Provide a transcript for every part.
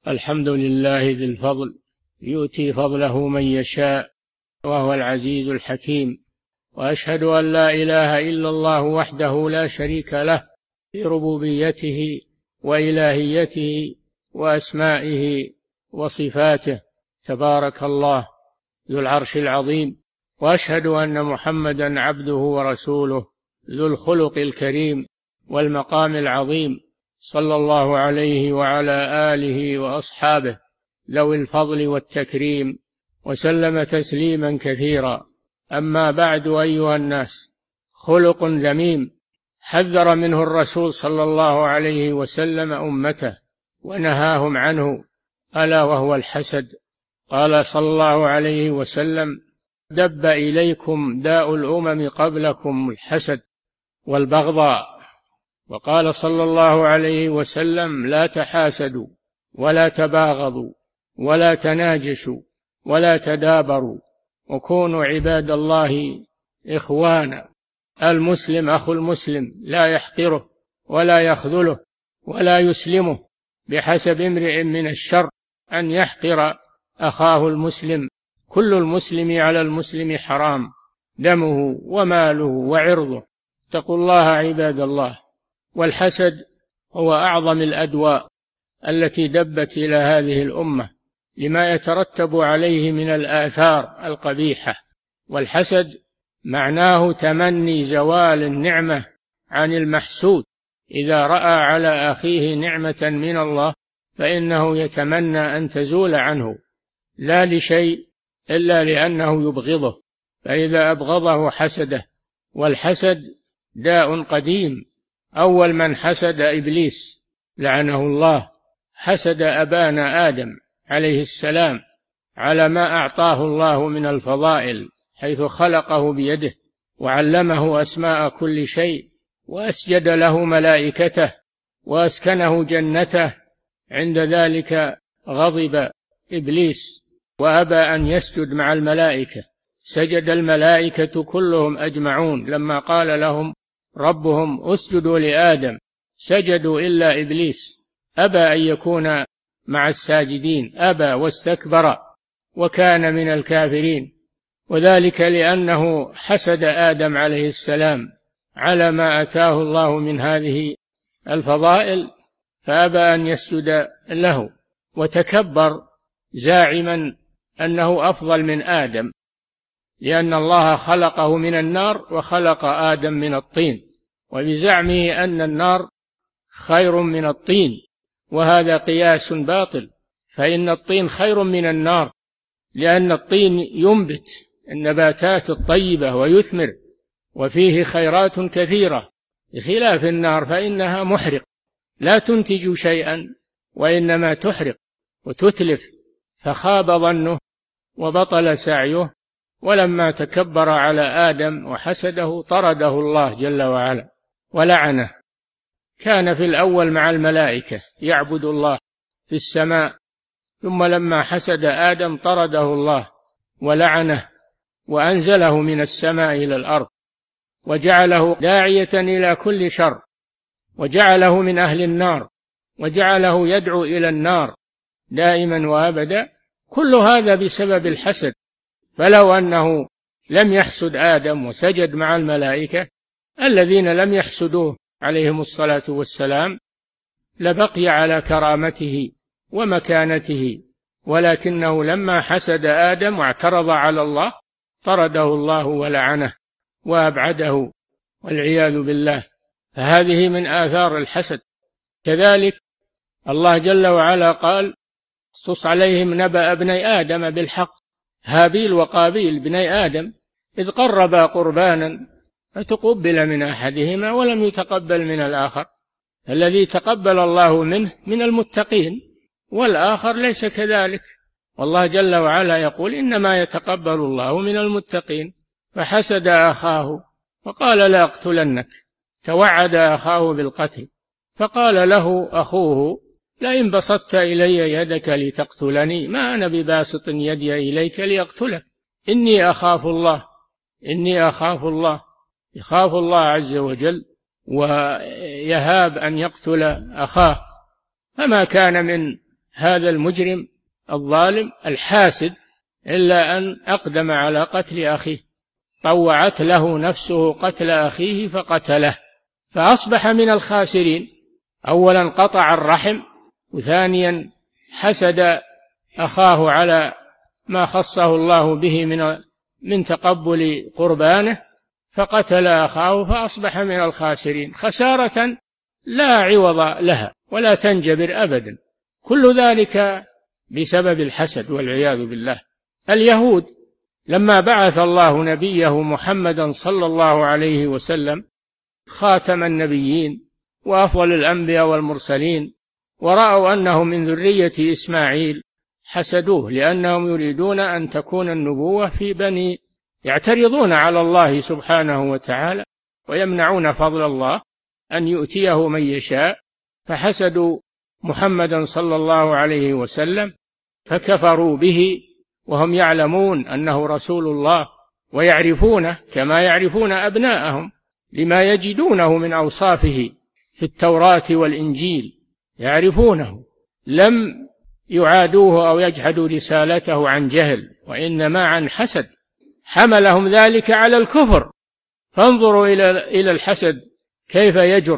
الحمد لله ذي الفضل، يؤتي فضله من يشاء، وهو العزيز الحكيم. وأشهد أن لا إله إلا الله وحده لا شريك له في ربوبيته وإلهيته وأسمائه وصفاته، تبارك الله ذو العرش العظيم. وأشهد أن محمدا عبده ورسوله ذو الخلق الكريم والمقام العظيم، صلى الله عليه وعلى آله وأصحابه ذوي الفضل والتكريم، وسلم تسليما كثيرا. أما بعد، أيها الناس، خلق ذميم حذر منه الرسول صلى الله عليه وسلم أمته ونهاهم عنه، ألا وهو الحسد. قال صلى الله عليه وسلم: دب إليكم داء الأمم قبلكم الحسد والبغضاء. وقال صلى الله عليه وسلم: لا تحاسدوا ولا تباغضوا ولا تناجشوا ولا تدابروا، وكونوا عباد الله إخوانا. المسلم أخو المسلم، لا يحقره ولا يخذله ولا يسلمه، بحسب امرئ من الشر أن يحقر أخاه المسلم. كل المسلم على المسلم حرام، دمه وماله وعرضه. اتقوا الله عباد الله. والحسد هو أعظم الأدواء التي دبت إلى هذه الأمة، لما يترتب عليه من الآثار القبيحة. والحسد معناه تمني زوال النعمة عن المحسود. إذا رأى على أخيه نعمة من الله فإنه يتمنى أن تزول عنه، لا لشيء إلا لأنه يبغضه، فإذا أبغضه حسده. والحسد داء قديم، أول من حسد إبليس لعنه الله، حسد أبانا آدم عليه السلام على ما أعطاه الله من الفضائل، حيث خلقه بيده وعلمه أسماء كل شيء، وأسجد له ملائكته وأسكنه جنته. عند ذلك غضب إبليس وأبى أن يسجد مع الملائكة، سجد الملائكة كلهم أجمعون لما قال لهم ربهم اسجدوا لآدم، سجدوا إلا إبليس، أبى أن يكون مع الساجدين، أبى واستكبر وكان من الكافرين. وذلك لأنه حسد آدم عليه السلام على ما أتاه الله من هذه الفضائل، فأبى أن يسجد له، وتكبر زاعما أنه أفضل من آدم، لأن الله خلقه من النار وخلق آدم من الطين، وبزعمه أن النار خير من الطين، وهذا قياس باطل، فإن الطين خير من النار، لأن الطين ينبت النباتات الطيبة ويثمر وفيه خيرات كثيرة، بخلاف النار فإنها محرق، لا تنتج شيئا وإنما تحرق وتتلف. فخاب ظنه وبطل سعيه، ولما تكبر على آدم وحسده طرده الله جل وعلا ولعنه. كان في الأول مع الملائكة يعبد الله في السماء، ثم لما حسد آدم طرده الله ولعنه وأنزله من السماء إلى الأرض، وجعله داعية إلى كل شر، وجعله من أهل النار، وجعله يدعو إلى النار دائما وأبدا. كل هذا بسبب الحسد. فلو أنه لم يحسد آدم وسجد مع الملائكة الذين لم يحسدوه عليهم الصلاة والسلام لبقي على كرامته ومكانته، ولكنه لما حسد آدم واعترض على الله طرده الله ولعنه وأبعده والعياذ بالله. فهذه من آثار الحسد. كذلك الله جل وعلا قال: قص عليهم نبأ ابني آدم بالحق، هابيل وقابيل بني آدم إذ قربا قربانا فتقبل من أحدهما ولم يتقبل من الآخر، الذي تقبل الله منه من المتقين والآخر ليس كذلك. والله جل وعلا يقول: إنما يتقبل الله من المتقين. فحسد أخاه وقال: لا أقتلنك، توعد أخاه بالقتل، فقال له أخوه: لئن بسطت إلي يدك لتقتلني ما أنا بباسط يدي إليك لأقتلك، إني أخاف الله، إني أخاف الله، يخاف الله عز وجل ويهاب أن يقتل أخاه. فما كان من هذا المجرم الظالم الحاسد إلا أن أقدم على قتل أخيه، طوعت له نفسه قتل أخيه فقتله، فأصبح من الخاسرين. أولا قطع الرحم، وثانيا حسد أخاه على ما خصه الله به من تقبل قربانه، فقتل أخاه فأصبح من الخاسرين خسارة لا عوض لها ولا تنجبر أبدا. كل ذلك بسبب الحسد والعياذ بالله. اليهود لما بعث الله نبيه محمدا صلى الله عليه وسلم خاتم النبيين وأفضل الأنبياء والمرسلين، ورأوا أنه من ذرية إسماعيل، حسدوه لأنهم يريدون أن تكون النبوة في بني، يعترضون على الله سبحانه وتعالى ويمنعون فضل الله أن يؤتيه من يشاء، فحسدوا محمدا صلى الله عليه وسلم فكفروا به وهم يعلمون أنه رسول الله ويعرفونه كما يعرفون أبناءهم لما يجدونه من أوصافه في التوراة والإنجيل، يعرفونه، لم يعادوه أو يجحدوا رسالته عن جهل، وإنما عن حسد حملهم ذلك على الكفر. فانظروا إلى الحسد كيف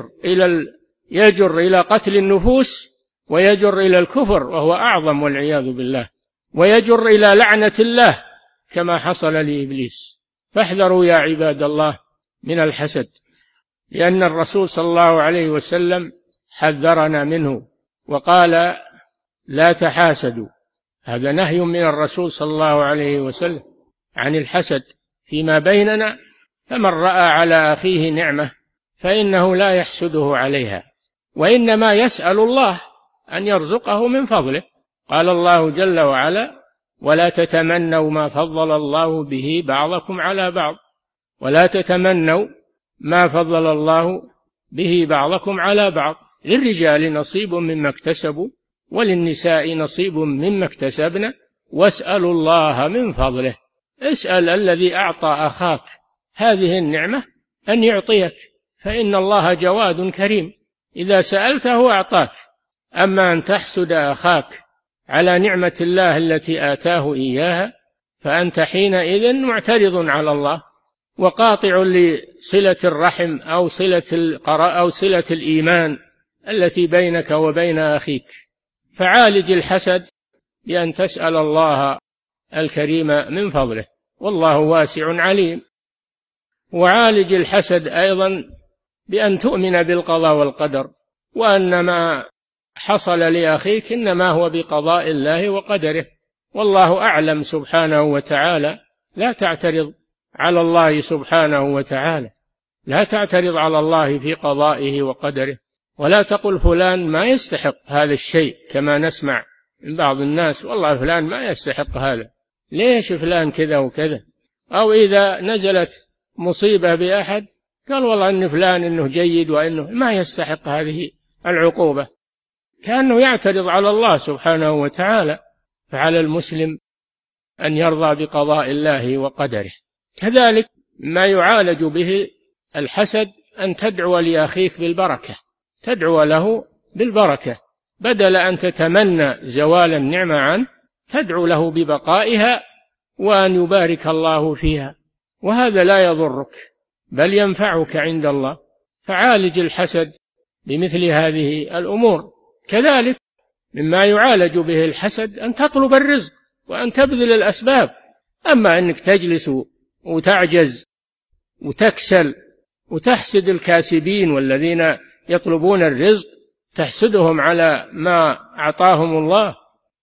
يجر إلى قتل النفوس، ويجر إلى الكفر وهو أعظم والعياذ بالله، ويجر إلى لعنة الله كما حصل لإبليس. فاحذروا يا عباد الله من الحسد، لأن الرسول صلى الله عليه وسلم حذرنا منه وقال لا تحاسدوا. هذا نهي من الرسول صلى الله عليه وسلم عن الحسد فيما بيننا. فمن رأى على أخيه نعمة فإنه لا يحسده عليها، وإنما يسأل الله أن يرزقه من فضله. قال الله جل وعلا ولا تتمنوا ما فضل الله به بعضكم على بعض، ولا تتمنوا ما فضل الله به بعضكم على بعض، للرجال نصيب مما اكتسبوا وللنساء نصيب مما اكتسبن واسألوا الله من فضله. اسأل الذي أعطى أخاك هذه النعمة أن يعطيك، فإن الله جواد كريم، إذا سألته أعطاك. أما أن تحسد أخاك على نعمة الله التي آتاه إياها فأنت حينئذ معترض على الله وقاطع لصلة الرحم أو صلة الإيمان التي بينك وبين أخيك. فعالج الحسد بأن تسأل الله الكريم من فضله، والله واسع عليم. وعالج الحسد أيضا بأن تؤمن بالقضاء والقدر، وأن ما حصل لأخيك إنما هو بقضاء الله وقدره، والله أعلم سبحانه وتعالى. لا تعترض على الله سبحانه وتعالى، لا تعترض على الله في قضائه وقدره، ولا تقل فلان ما يستحق هذا الشيء كما نسمع من بعض الناس، والله فلان ما يستحق هذا، ليش فلان كذا وكذا. أو إذا نزلت مصيبة بأحد قال والله إن فلان إنه جيد وإنه ما يستحق هذه العقوبة، كأنه يعترض على الله سبحانه وتعالى. فعلى المسلم أن يرضى بقضاء الله وقدره. كذلك ما يعالج به الحسد أن تدعو لأخيك بالبركة، تدعو له بالبركة بدل أن تتمنى زوال النعمة عنه، تدعو له ببقائها وأن يبارك الله فيها، وهذا لا يضرك بل ينفعك عند الله. فعالج الحسد بمثل هذه الأمور. كذلك مما يعالج به الحسد أن تطلب الرزق وأن تبذل الأسباب. أما أنك تجلس وتعجز وتكسل وتحسد الكاسبين والذين يطلبون الرزق، تحسدهم على ما أعطاهم الله،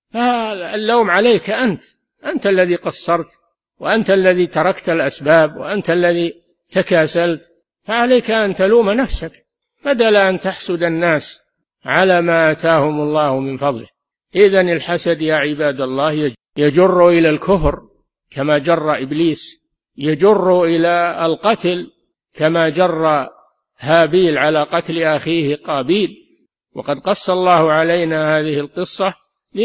فاللوم عليك أنت الذي قصرت، وأنت الذي تركت الأسباب، وأنت الذي تكاسلت، فعليك أن تلوم نفسك بدل أن تحسد الناس على ما آتاهم الله من فضله. إذن الحسد يا عباد الله يجر إلى الكفر كما جر إبليس، يجر إلى القتل كما جر هابيل على قتل أخيه قابيل. وقد قص الله علينا هذه القصة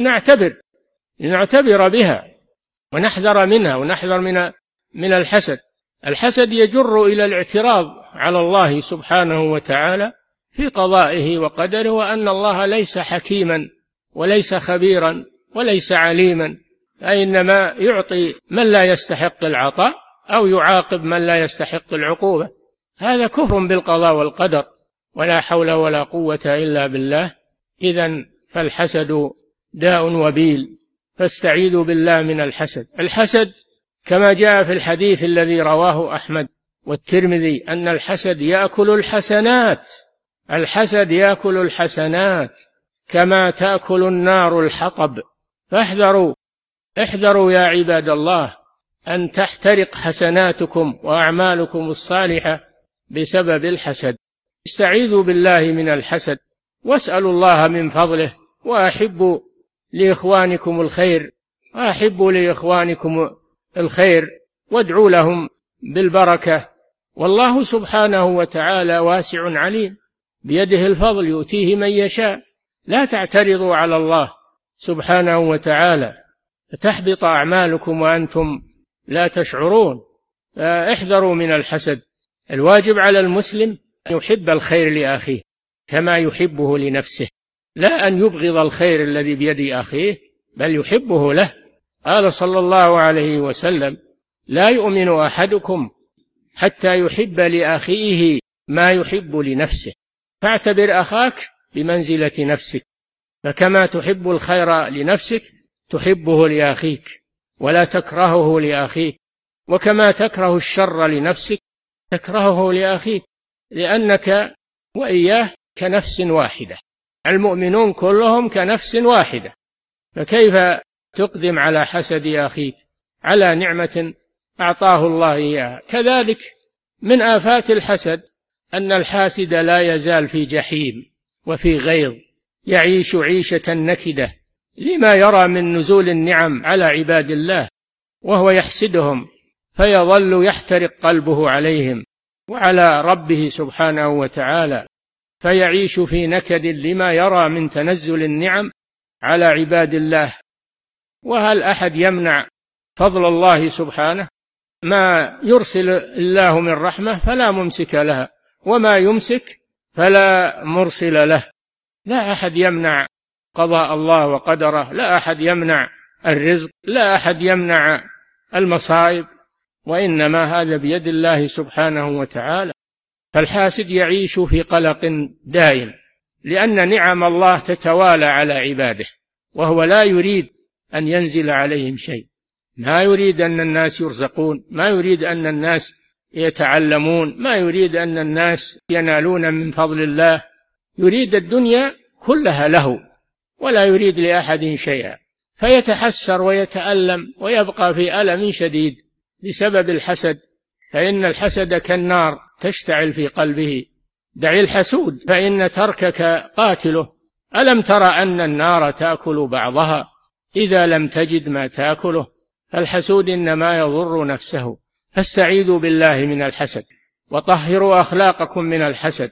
لنعتبر بها ونحذر منها ونحذر من الحسد. الحسد يجر إلى الاعتراض على الله سبحانه وتعالى في قضائه وقدره، وأن الله ليس حكيما وليس خبيرا وليس عليما، فإنما يعطي من لا يستحق العطاء أو يعاقب من لا يستحق العقوبة. هذا كفر بالقضاء والقدر، ولا حول ولا قوة إلا بالله. إذن فالحسد داء وبيل، فاستعيذوا بالله من الحسد. الحسد كما جاء في الحديث الذي رواه أحمد والترمذي أن الحسد يأكل الحسنات، الحسد يأكل الحسنات كما تأكل النار الحطب. احذروا يا عباد الله أن تحترق حسناتكم وأعمالكم الصالحة بسبب الحسد. استعيذوا بالله من الحسد، واسألوا الله من فضله، وأحبوا لإخوانكم الخير، وادعوا لهم بالبركة. والله سبحانه وتعالى واسع عليم، بيده الفضل يؤتيه من يشاء. لا تعترضوا على الله سبحانه وتعالى فتحبط أعمالكم وأنتم لا تشعرون. فاحذروا من الحسد. الواجب على المسلم أن يحب الخير لأخيه كما يحبه لنفسه، لا أن يبغض الخير الذي بيد أخيه بل يحبه له. قال صلى الله عليه وسلم: لا يؤمن أحدكم حتى يحب لأخيه ما يحب لنفسه. فاعتبر أخاك بمنزلة نفسك، فكما تحب الخير لنفسك تحبه لأخيك ولا تكرهه لأخيك، وكما تكره الشر لنفسك تكرهه لأخيك، لأنك وإياه كنفس واحدة، المؤمنون كلهم كنفس واحدة. فكيف تقدم على حسد أخيك على نعمة أعطاه الله إياها؟ كذلك من آفات الحسد أن الحاسد لا يزال في جحيم وفي غيظ، يعيش عيشة نكدة لما يرى من نزول النعم على عباد الله، وهو يحسدهم، فيظل يحترق قلبه عليهم وعلى ربه سبحانه وتعالى، فيعيش في نكد لما يرى من تنزل النعم على عباد الله. وهل أحد يمنع فضل الله سبحانه؟ ما يرسل الله من رحمة فلا ممسك لها، وما يمسك فلا مرسل له. لا أحد يمنع قضاء الله وقدره، لا أحد يمنع الرزق، لا أحد يمنع المصائب، وإنما هذا بيد الله سبحانه وتعالى. فالحاسد يعيش في قلق دائم، لأن نعم الله تتوالى على عباده، وهو لا يريد أن ينزل عليهم شيء، ما يريد أن الناس يرزقون، ما يريد أن الناس يتعلمون، ما يريد أن الناس ينالون من فضل الله، يريد الدنيا كلها له ولا يريد لأحد شيئا، فيتحسر ويتألم ويبقى في ألم شديد بسبب الحسد. فإن الحسد كالنار تشتعل في قلبه. دع الحسود فإن تركك قاتله. ألم تر أن النار تأكل بعضها إذا لم تجد ما تأكله؟ فالحسود إنما يضر نفسه. فاستعيذوا بالله من الحسد، وطهروا أخلاقكم من الحسد،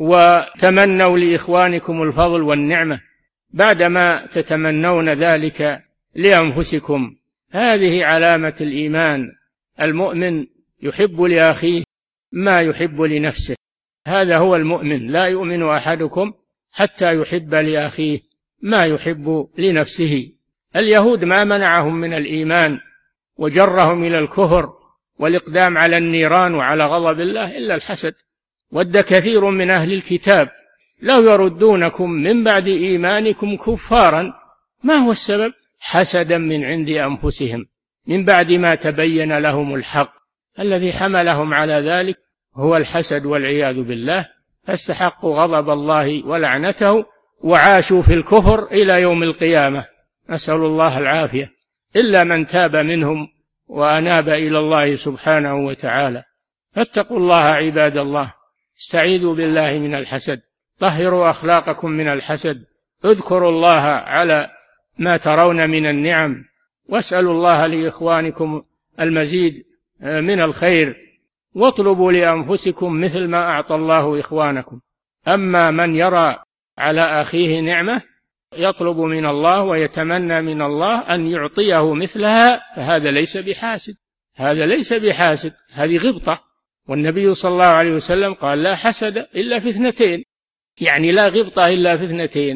وتمنوا لإخوانكم الفضل والنعمة بعدما تتمنون ذلك لأنفسكم. هذه علامة الإيمان. المؤمن يحب لأخيه ما يحب لنفسه، هذا هو المؤمن. لا يؤمن أحدكم حتى يحب لأخيه ما يحب لنفسه. اليهود ما منعهم من الإيمان وجرهم إلى الكفر والإقدام على النيران وعلى غضب الله إلا الحسد. ود كثير من أهل الكتاب لو يردونكم من بعد إيمانكم كفارا. ما هو السبب؟ حسدا من عند أنفسهم من بعد ما تبين لهم الحق. الذي حملهم على ذلك هو الحسد والعياذ بالله، فاستحقوا غضب الله ولعنته وعاشوا في الكفر إلى يوم القيامة، نسأل الله العافية، إلا من تاب منهم وأناب إلى الله سبحانه وتعالى. فاتقوا الله عباد الله، استعيذوا بالله من الحسد، طهروا أخلاقكم من الحسد، اذكروا الله على ما ترون من النعم، واسألوا الله لإخوانكم المزيد من الخير، واطلبوا لأنفسكم مثل ما أعطى الله إخوانكم. أما من يرى على أخيه نعمة يطلب من الله ويتمنى من الله أن يعطيه مثلها، فهذا ليس بحاسد، هذا ليس بحاسد، هذه غبطة. والنبي صلى الله عليه وسلم قال: لا حسد إلا في اثنتين، يعني لا غبطة إلا في اثنتين: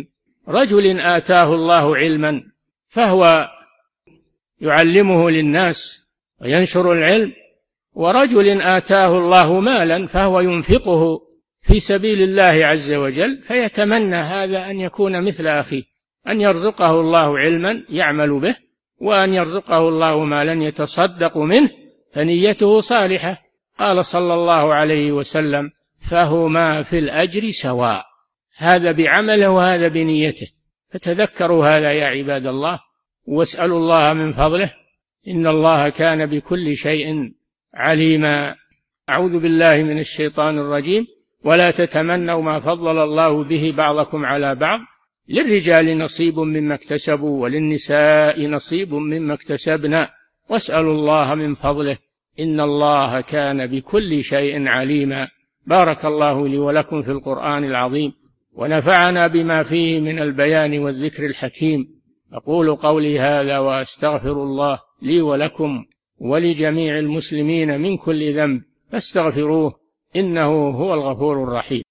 رجل آتاه الله علما فهو يعلمه للناس وينشر العلم، ورجل آتاه الله مالا فهو ينفقه في سبيل الله عز وجل، فيتمنى هذا أن يكون مثل أخيه، أن يرزقه الله علما يعمل به، وأن يرزقه الله مالا يتصدق منه، فنيته صالحة. قال صلى الله عليه وسلم: فهما في الأجر سواء، هذا بعمله وهذا بنيته. فتذكروا هذا يا عباد الله، واسألوا الله من فضله، إن الله كان بكل شيء عليما. أعوذ بالله من الشيطان الرجيم. ولا تتمنوا ما فضل الله به بعضكم على بعض، للرجال نصيب مما اكتسبوا وللنساء نصيب مما اكتسبنا، واسألوا الله من فضله، إن الله كان بكل شيء عليما. بارك الله لي ولكم في القرآن العظيم، ونفعنا بما فيه من البيان والذكر الحكيم. أقول قولي هذا وأستغفر الله لي ولكم ولجميع المسلمين من كل ذنب، فاستغفروه إنه هو الغفور الرحيم.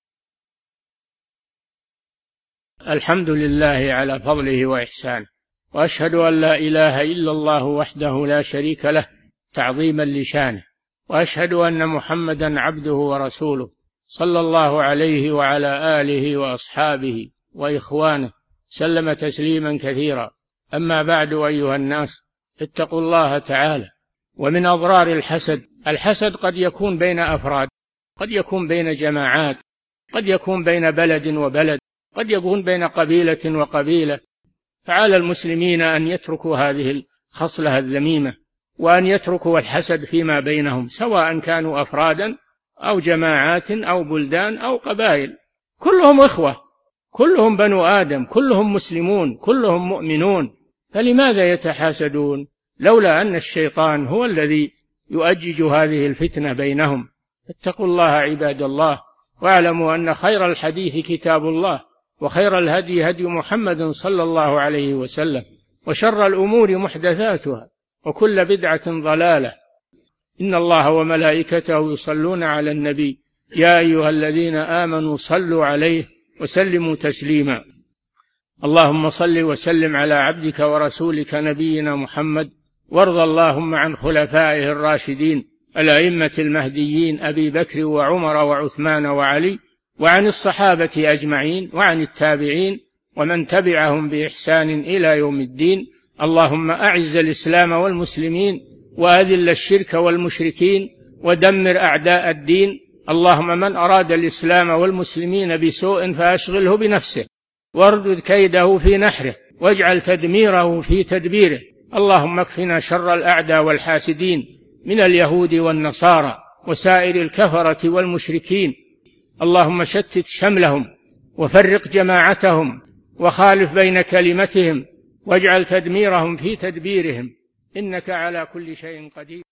الحمد لله على فضله وإحسانه، وأشهد أن لا إله إلا الله وحده لا شريك له تعظيما لشانه، وأشهد أن محمدا عبده ورسوله صلى الله عليه وعلى آله وأصحابه وإخوانه سلم تسليما كثيرا. أما بعد، أيها الناس، اتقوا الله تعالى. ومن أضرار الحسد قد يكون بين أفراد، قد يكون بين جماعات، قد يكون بين بلد وبلد، قد يكون بين قبيلة وقبيلة. فعلى المسلمين أن يتركوا هذه الخصلة الذميمة، وأن يتركوا الحسد فيما بينهم، سواء كانوا أفرادا أو جماعات أو بلدان أو قبائل، كلهم إخوة، كلهم بنو آدم، كلهم مسلمون، كلهم مؤمنون، فلماذا يتحاسدون؟ لولا أن الشيطان هو الذي يؤجج هذه الفتنة بينهم. اتقوا الله عباد الله، واعلموا أن خير الحديث كتاب الله، وخير الهدي هدي محمد صلى الله عليه وسلم، وشر الأمور محدثاتها، وكل بدعة ضلالة. إن الله وملائكته يصلون على النبي، يا أيها الذين آمنوا صلوا عليه وسلموا تسليما. اللهم صل وسلم على عبدك ورسولك نبينا محمد، وارض اللهم عن خلفائه الراشدين الأئمة المهديين أبي بكر وعمر وعثمان وعلي، وعن الصحابة أجمعين، وعن التابعين ومن تبعهم بإحسان إلى يوم الدين. اللهم أعز الإسلام والمسلمين، وأذل الشرك والمشركين، ودمر أعداء الدين. اللهم من أراد الإسلام والمسلمين بسوء فأشغله بنفسه، واردد كيده في نحره، واجعل تدميره في تدبيره. اللهم اكفنا شر الأعداء والحاسدين من اليهود والنصارى وسائر الكفرة والمشركين. اللهم شتت شملهم وفرق جماعتهم، وخالف بين كلمتهم، واجعل تدميرهم في تدبيرهم، إنك على كل شيء قدير.